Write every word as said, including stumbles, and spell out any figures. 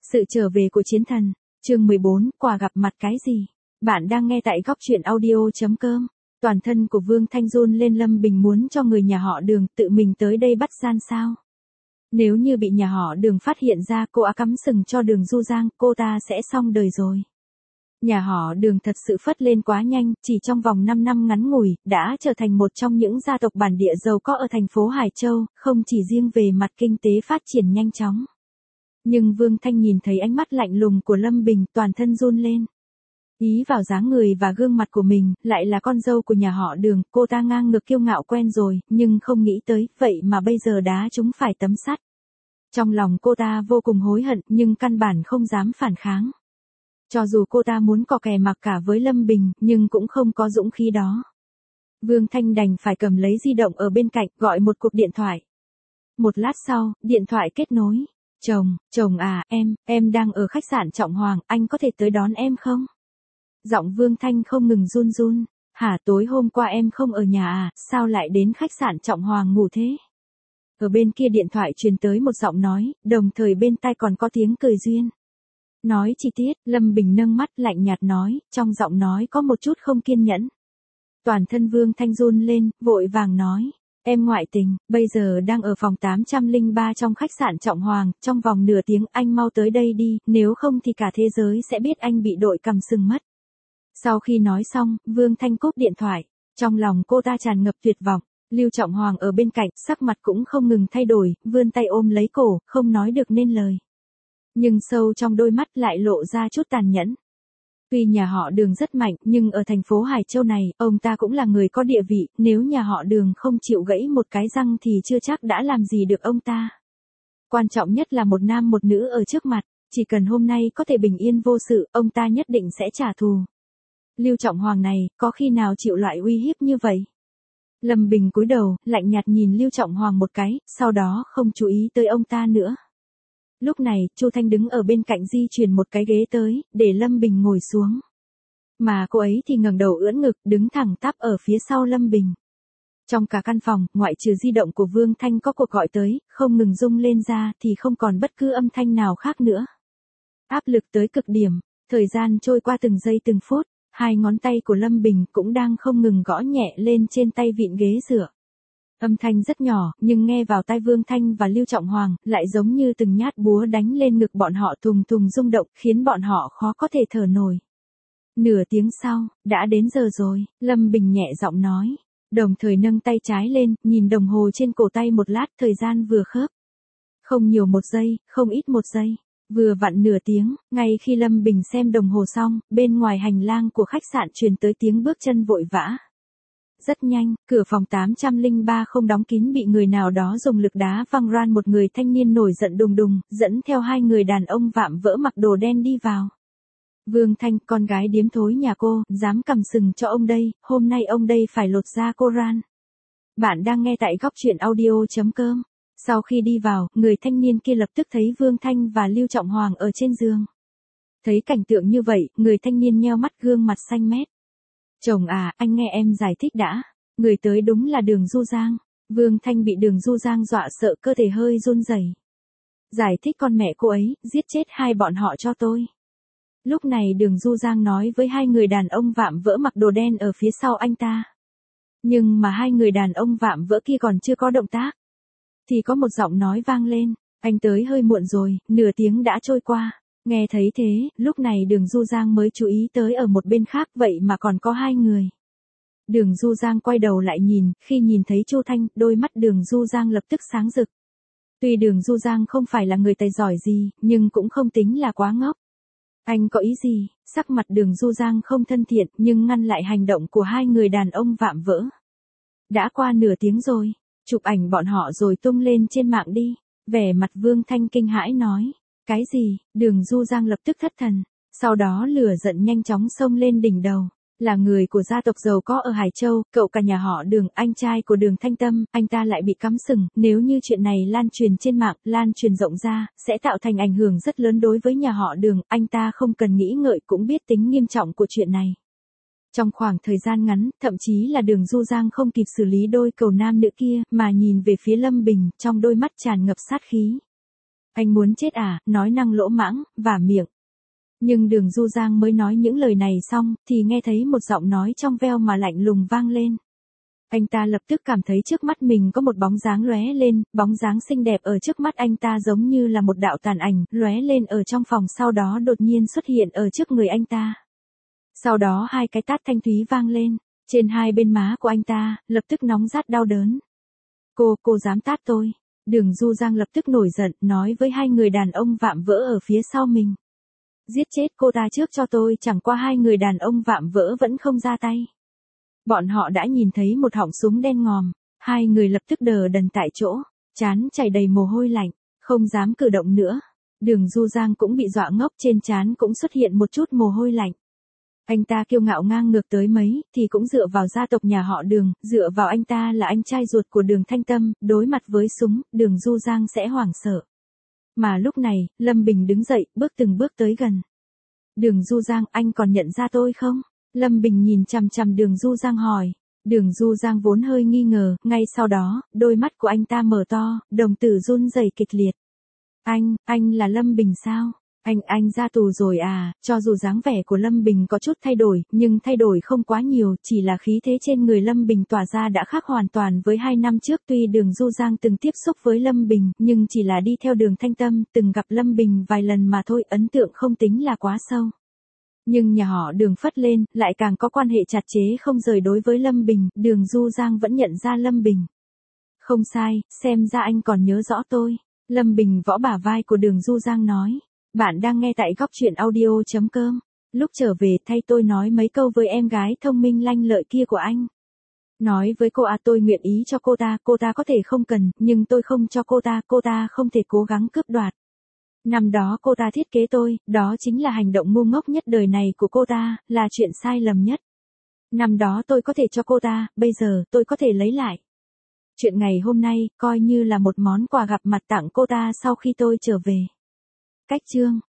Sự trở về của chiến thần, chương mười bốn, quà gặp mặt cái gì? Bạn đang nghe tại góc truyện audio.com. Toàn thân của Vương Thanh run lên, Lâm Bình muốn cho người nhà họ Đường tự mình tới đây bắt gian sao? Nếu như bị nhà họ Đường phát hiện ra cô á cắm sừng cho Đường Du Giang, cô ta sẽ xong đời rồi. Nhà họ Đường thật sự phất lên quá nhanh, chỉ trong vòng năm năm ngắn ngủi, đã trở thành một trong những gia tộc bản địa giàu có ở thành phố Hải Châu, không chỉ riêng về mặt kinh tế phát triển nhanh chóng. Nhưng Vương Thanh nhìn thấy ánh mắt lạnh lùng của Lâm Bình, toàn thân run lên. Ý vào dáng người và gương mặt của mình, lại là con dâu của nhà họ Đường, cô ta ngang ngược kiêu ngạo quen rồi, nhưng không nghĩ tới, vậy mà bây giờ đá trúng phải tấm sắt. Trong lòng cô ta vô cùng hối hận, nhưng căn bản không dám phản kháng. Cho dù cô ta muốn cò kè mặc cả với Lâm Bình, nhưng cũng không có dũng khí đó. Vương Thanh đành phải cầm lấy di động ở bên cạnh, gọi một cuộc điện thoại. Một lát sau, điện thoại kết nối. Chồng, chồng à, em, em đang ở khách sạn Trọng Hoàng, anh có thể tới đón em không? Giọng Vương Thanh không ngừng run run. Hả, tối hôm qua em không ở nhà à, sao lại đến khách sạn Trọng Hoàng ngủ thế? Ở bên kia điện thoại truyền tới một giọng nói, đồng thời bên tai còn có tiếng cười duyên. Nói chi tiết, Lâm Bình nâng mắt lạnh nhạt nói, trong giọng nói có một chút không kiên nhẫn. Toàn thân Vương Thanh run lên, vội vàng nói. Em ngoại tình, bây giờ đang ở phòng tám trăm lẻ ba trong khách sạn Trọng Hoàng, trong vòng nửa tiếng anh mau tới đây đi, nếu không thì cả thế giới sẽ biết anh bị đội cầm sừng mất. Sau khi nói xong, Vương Thanh cúp điện thoại, trong lòng cô ta tràn ngập tuyệt vọng. Lưu Trọng Hoàng ở bên cạnh, sắc mặt cũng không ngừng thay đổi, vươn tay ôm lấy cổ, không nói được nên lời. Nhưng sâu trong đôi mắt lại lộ ra chút tàn nhẫn. Tuy nhà họ Đường rất mạnh, nhưng ở thành phố Hải Châu này, ông ta cũng là người có địa vị, nếu nhà họ Đường không chịu gãy một cái răng thì chưa chắc đã làm gì được ông ta. Quan trọng nhất là một nam một nữ ở trước mặt, chỉ cần hôm nay có thể bình yên vô sự, ông ta nhất định sẽ trả thù. Lưu Trọng Hoàng này, có khi nào chịu loại uy hiếp như vậy? Lâm Bình cúi đầu, lạnh nhạt nhìn Lưu Trọng Hoàng một cái, sau đó không chú ý tới ông ta nữa. Lúc này, Chu Thanh đứng ở bên cạnh di chuyển một cái ghế tới, để Lâm Bình ngồi xuống. Mà cô ấy thì ngẩng đầu ưỡn ngực, đứng thẳng tắp ở phía sau Lâm Bình. Trong cả căn phòng, ngoại trừ di động của Vương Thanh có cuộc gọi tới, không ngừng rung lên ra thì không còn bất cứ âm thanh nào khác nữa. Áp lực tới cực điểm, thời gian trôi qua từng giây từng phút, hai ngón tay của Lâm Bình cũng đang không ngừng gõ nhẹ lên trên tay vịn ghế dựa. Âm thanh rất nhỏ, nhưng nghe vào tai Vương Thanh và Lưu Trọng Hoàng, lại giống như từng nhát búa đánh lên ngực bọn họ thùng thùng rung động, khiến bọn họ khó có thể thở nổi. Nửa tiếng sau, đã đến giờ rồi, Lâm Bình nhẹ giọng nói, đồng thời nâng tay trái lên, nhìn đồng hồ trên cổ tay một lát, thời gian vừa khớp. Không nhiều một giây, không ít một giây, vừa vặn nửa tiếng, ngay khi Lâm Bình xem đồng hồ xong, bên ngoài hành lang của khách sạn truyền tới tiếng bước chân vội vã. Rất nhanh, cửa phòng tám trăm lẻ ba không đóng kín bị người nào đó dùng lực đá văng ran, một người thanh niên nổi giận đùng đùng, dẫn theo hai người đàn ông vạm vỡ mặc đồ đen đi vào. Vương Thanh, con gái điếm thối nhà cô, dám cầm sừng cho ông đây, hôm nay ông đây phải lột da cô ran. Bạn đang nghe tại góc truyện audio.com. Sau khi đi vào, người thanh niên kia lập tức thấy Vương Thanh và Lưu Trọng Hoàng ở trên giường. Thấy cảnh tượng như vậy, người thanh niên nheo mắt, gương mặt xanh mét. Chồng à, anh nghe em giải thích đã. Người tới đúng là Đường Du Giang. Vương Thanh bị Đường Du Giang dọa sợ, cơ thể hơi run rẩy. Giải thích con mẹ cô ấy, giết chết hai bọn họ cho tôi. Lúc này Đường Du Giang nói với hai người đàn ông vạm vỡ mặc đồ đen ở phía sau anh ta. Nhưng mà hai người đàn ông vạm vỡ kia còn chưa có động tác, thì có một giọng nói vang lên, anh tới hơi muộn rồi, nửa tiếng đã trôi qua. Nghe thấy thế, lúc này Đường Du Giang mới chú ý tới ở một bên khác, vậy mà còn có hai người. Đường Du Giang quay đầu lại nhìn, khi nhìn thấy Chu Thanh, đôi mắt Đường Du Giang lập tức sáng rực. Tuy Đường Du Giang không phải là người tài giỏi gì, nhưng cũng không tính là quá ngốc. Anh có ý gì? Sắc mặt Đường Du Giang không thân thiện, nhưng ngăn lại hành động của hai người đàn ông vạm vỡ. Đã qua nửa tiếng rồi, chụp ảnh bọn họ rồi tung lên trên mạng đi. Vẻ mặt Vương Thanh kinh hãi nói. Cái gì? Đường Du Giang lập tức thất thần, sau đó lửa giận nhanh chóng xông lên đỉnh đầu. Là người của gia tộc giàu có ở Hải Châu, cậu cả nhà họ Đường, anh trai của Đường Thanh Tâm, anh ta lại bị cắm sừng, nếu như chuyện này lan truyền trên mạng, lan truyền rộng ra, sẽ tạo thành ảnh hưởng rất lớn đối với nhà họ Đường, anh ta không cần nghĩ ngợi cũng biết tính nghiêm trọng của chuyện này. Trong khoảng thời gian ngắn, thậm chí là Đường Du Giang không kịp xử lý đôi cầu nam nữ kia, mà nhìn về phía Lâm Bình, trong đôi mắt tràn ngập sát khí. Anh muốn chết à, nói năng lỗ mãng, vả miệng. Nhưng Đường Du Giang mới nói những lời này xong, thì nghe thấy một giọng nói trong veo mà lạnh lùng vang lên. Anh ta lập tức cảm thấy trước mắt mình có một bóng dáng lóe lên, bóng dáng xinh đẹp ở trước mắt anh ta giống như là một đạo tàn ảnh, lóe lên ở trong phòng sau đó đột nhiên xuất hiện ở trước người anh ta. Sau đó hai cái tát thanh thúy vang lên, trên hai bên má của anh ta, lập tức nóng rát đau đớn. Cô, cô dám tát tôi. Đường Du Giang lập tức nổi giận, nói với hai người đàn ông vạm vỡ ở phía sau mình. Giết chết cô ta trước cho tôi, chẳng qua hai người đàn ông vạm vỡ vẫn không ra tay. Bọn họ đã nhìn thấy một họng súng đen ngòm, hai người lập tức đờ đần tại chỗ, trán chảy đầy mồ hôi lạnh, không dám cử động nữa. Đường Du Giang cũng bị dọa ngốc, trên trán cũng xuất hiện một chút mồ hôi lạnh. Anh ta kiêu ngạo ngang ngược tới mấy, thì cũng dựa vào gia tộc nhà họ Đường, dựa vào anh ta là anh trai ruột của Đường Thanh Tâm, đối mặt với súng, Đường Du Giang sẽ hoảng sợ. Mà lúc này, Lâm Bình đứng dậy, bước từng bước tới gần. Đường Du Giang, anh còn nhận ra tôi không? Lâm Bình nhìn chằm chằm Đường Du Giang hỏi. Đường Du Giang vốn hơi nghi ngờ, ngay sau đó, đôi mắt của anh ta mở to, đồng tử run rẩy kịch liệt. Anh, anh là Lâm Bình sao? Anh, anh ra tù rồi à? Cho dù dáng vẻ của Lâm Bình có chút thay đổi, nhưng thay đổi không quá nhiều, chỉ là khí thế trên người Lâm Bình tỏa ra đã khác hoàn toàn với hai năm trước. Tuy Đường Du Giang từng tiếp xúc với Lâm Bình, nhưng chỉ là đi theo Đường Thanh Tâm, từng gặp Lâm Bình vài lần mà thôi, ấn tượng không tính là quá sâu. Nhưng nhà họ Đường phất lên, lại càng có quan hệ chặt chẽ không rời đối với Lâm Bình, Đường Du Giang vẫn nhận ra Lâm Bình. Không sai, xem ra anh còn nhớ rõ tôi. Lâm Bình võ bả vai của Đường Du Giang nói. Bạn đang nghe tại góc truyện audio chấm com. Lúc trở về thay tôi nói mấy câu với em gái thông minh lanh lợi kia của anh. Nói với cô à, tôi nguyện ý cho cô ta, cô ta có thể không cần, nhưng tôi không cho cô ta, cô ta không thể cố gắng cướp đoạt. Năm đó cô ta thiết kế tôi, đó chính là hành động ngu ngốc nhất đời này của cô ta, là chuyện sai lầm nhất. Năm đó tôi có thể cho cô ta, bây giờ tôi có thể lấy lại. Chuyện ngày hôm nay, coi như là một món quà gặp mặt tặng cô ta sau khi tôi trở về. Cách chương